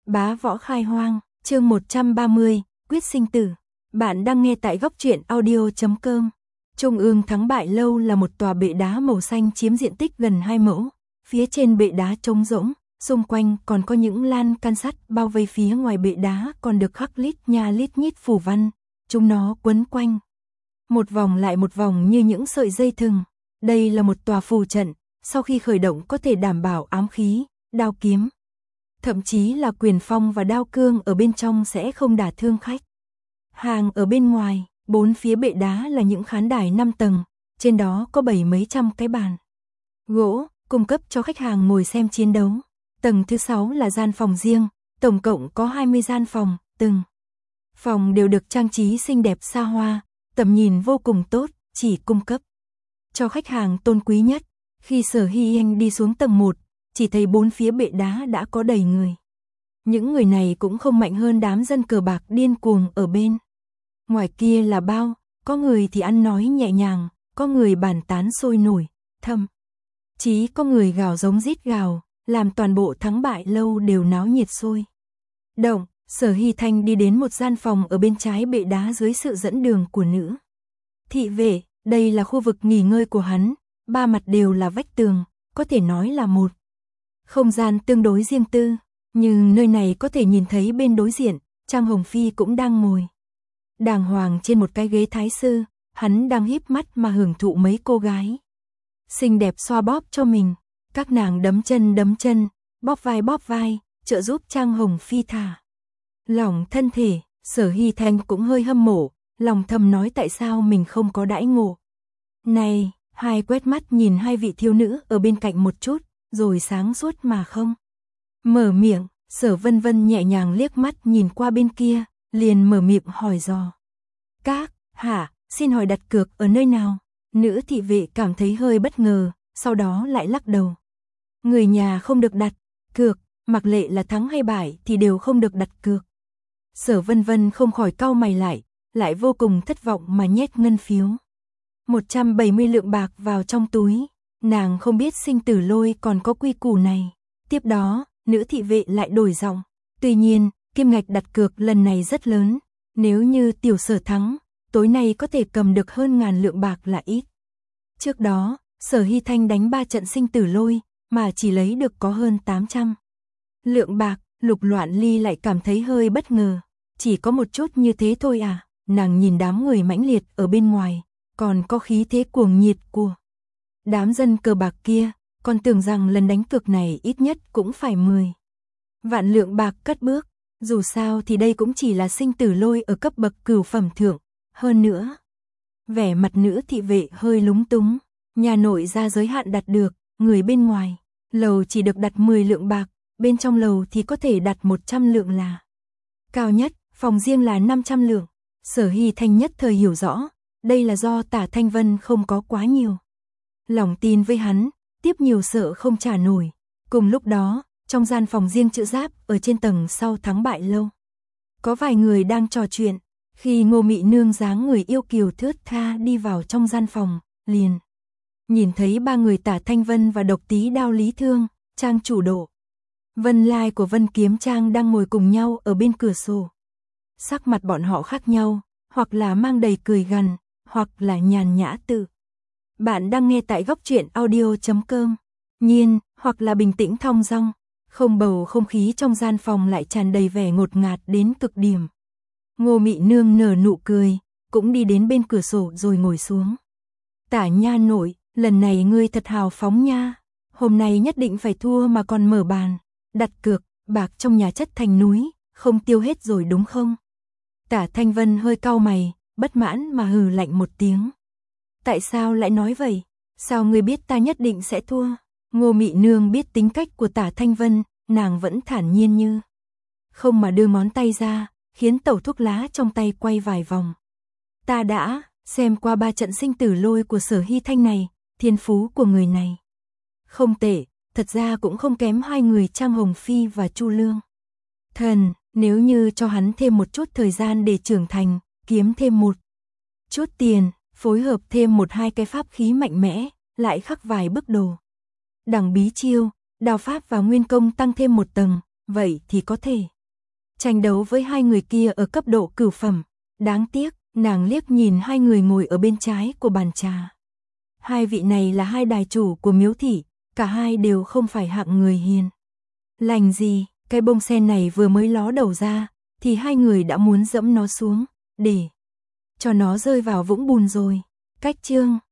Bá võ khai hoang, chương 130, quyết sinh tử. Bạn đang nghe tại góc truyện audio.com. Trung ương Thắng Bại Lâu là một tòa bệ đá màu xanh chiếm diện tích gần 2 mẫu. Phía trên bệ đá trống rỗng, xung quanh còn có những lan can sắt bao vây, phía ngoài bệ đá còn được khắc lít nha lít nhít phù văn. Chúng nó quấn quanh một vòng lại một vòng như những sợi dây thừng. Đây là một tòa phù trận, sau khi khởi động có thể đảm bảo ám khí, đao kiếm, thậm chí là quyền phong và đao cương ở bên trong sẽ không đả thương khách. Hàng ở bên ngoài, bốn phía bệ đá là những khán đài 5 tầng, trên đó có mấy trăm cái bàn gỗ, cung cấp cho khách hàng ngồi xem chiến đấu. Tầng thứ 6 là gian phòng riêng, tổng cộng có 20 gian phòng, từng phòng đều được trang trí xinh đẹp xa hoa, tầm nhìn vô cùng tốt, chỉ cung cấp cho khách hàng tôn quý nhất. Khi Sở Hy Anh đi xuống tầng 1, chỉ thấy bốn phía bệ đá đã có đầy người. Những người này cũng không mạnh hơn đám dân cờ bạc điên cuồng ở bên ngoài kia là bao, có người thì ăn nói nhẹ nhàng, có người bàn tán sôi nổi, thậm chí có người gào giống rít gào, làm toàn bộ Thắng Bại Lâu đều náo nhiệt sôi động. Sở Hy Thanh đi đến một gian phòng ở bên trái bệ đá dưới sự dẫn đường của nữ thị vệ. Đây là khu vực nghỉ ngơi của hắn, ba mặt đều là vách tường, có thể nói là một không gian tương đối riêng tư, nhưng nơi này có thể nhìn thấy bên đối diện, Trang Hồng Phi cũng đang ngồi đàng hoàng trên một cái ghế thái sư, hắn đang híp mắt mà hưởng thụ mấy cô gái xinh đẹp xoa bóp cho mình, các nàng đấm chân, bóp vai, trợ giúp Trang Hồng Phi thả lỏng thân thể. Sở Hy Thanh cũng hơi hâm mộ, lòng thầm nói tại sao mình không có đãi ngộ này. Hai quét mắt nhìn hai vị thiếu nữ ở bên cạnh một chút, rồi sáng suốt mà không mở miệng. Sở Vân Vân nhẹ nhàng liếc mắt nhìn qua bên kia, liền mở miệng hỏi dò: "Các hạ, xin hỏi đặt cược ở nơi nào?" Nữ thị vệ cảm thấy hơi bất ngờ, sau đó lại lắc đầu: "Người nhà không được đặt cược, mặc lệ là thắng hay bại thì đều không được đặt cược." Sở Vân Vân không khỏi cau mày lại vô cùng thất vọng mà nhét ngân phiếu 170 lượng bạc vào trong túi. Nàng không biết sinh tử lôi còn có quy củ này. Tiếp đó, nữ thị vệ lại đổi giọng: "Tuy nhiên, kim ngạch đặt cược lần này rất lớn. Nếu như tiểu Sở thắng, tối nay có thể cầm được hơn 1000 lượng bạc là ít." Trước đó, Sở Hy Thanh đánh 3 trận sinh tử lôi, mà chỉ lấy được có hơn 800 lượng bạc. Lục Loạn Ly lại cảm thấy hơi bất ngờ. Chỉ có một chút như thế thôi à? Nàng nhìn đám người mãnh liệt ở bên ngoài, còn có khí thế cuồng nhiệt của đám dân cờ bạc kia, còn tưởng rằng lần đánh cược này ít nhất cũng phải 10 vạn lượng bạc cất bước. Dù sao thì đây cũng chỉ là sinh tử lôi ở cấp bậc cửu phẩm thượng. Hơn nữa, vẻ mặt nữ thị vệ hơi lúng túng. Nhà nội ra giới hạn đặt được, người bên ngoài lầu chỉ được đặt 10 lượng bạc, bên trong lầu thì có thể đặt 100 lượng là cao nhất, phòng riêng là 500 lượng. Sở Hy Thanh nhất thời hiểu rõ, đây là do Tả Thanh Vân không có quá nhiều lòng tin với hắn, tiếp nhiều sợ không trả nổi. Cùng lúc đó, trong gian phòng riêng chữ giáp ở trên tầng sau Thắng Bại Lâu, có vài người đang trò chuyện. Khi Ngô Mị Nương dáng người yêu kiều thướt tha đi vào trong gian phòng, liền nhìn thấy ba người Tả Thanh Vân và Độc Tí Đao Lý Thương, Trang chủ Độ Vân Lai của Vân Kiếm Trang đang ngồi cùng nhau ở bên cửa sổ. Sắc mặt bọn họ khác nhau, hoặc là mang đầy cười gằn, hoặc là nhàn nhã tự. Bạn đang nghe tại góc truyện audio.com. Nhiên, hoặc là bình tĩnh thong dong. Không, bầu không khí trong gian phòng lại tràn đầy vẻ ngột ngạt đến cực điểm. Ngô Mị Nương nở nụ cười, cũng đi đến bên cửa sổ rồi ngồi xuống. "Tả nha nội, lần này ngươi thật hào phóng nha. Hôm nay nhất định phải thua mà còn mở bàn đặt cược, bạc trong nhà chất thành núi, không tiêu hết rồi đúng không?" Tả Thanh Vân hơi cau mày, bất mãn mà hừ lạnh một tiếng. "Tại sao lại nói vậy? Sao ngươi biết ta nhất định sẽ thua?" Ngô Mị Nương biết tính cách của Tả Thanh Vân, nàng vẫn thản nhiên như không mà đưa ngón tay ra, khiến tẩu thuốc lá trong tay quay vài vòng. "Ta đã xem qua 3 trận sinh tử lôi của Sở Hy Thanh này, thiên phú của người này không tệ, thật ra cũng không kém hai người Trang Hồng Phi và Chu Lương Thần. Nếu như cho hắn thêm một chút thời gian để trưởng thành, kiếm thêm một chút tiền, phối hợp thêm 1-2 cái pháp khí mạnh mẽ, lại khắc vài bức đồ đẳng bí chiêu, đao pháp và nguyên công tăng thêm một tầng, vậy thì có thể tranh đấu với hai người kia ở cấp độ cửu phẩm. Đáng tiếc, nàng liếc nhìn hai người ngồi ở bên trái của bàn trà. Hai vị này là hai đài chủ của miếu thị, cả hai đều không phải hạng người hiền lành gì, cái bông sen này vừa mới ló đầu ra, thì hai người đã muốn dẫm nó xuống, để cho nó rơi vào vũng bùn rồi. Cách chương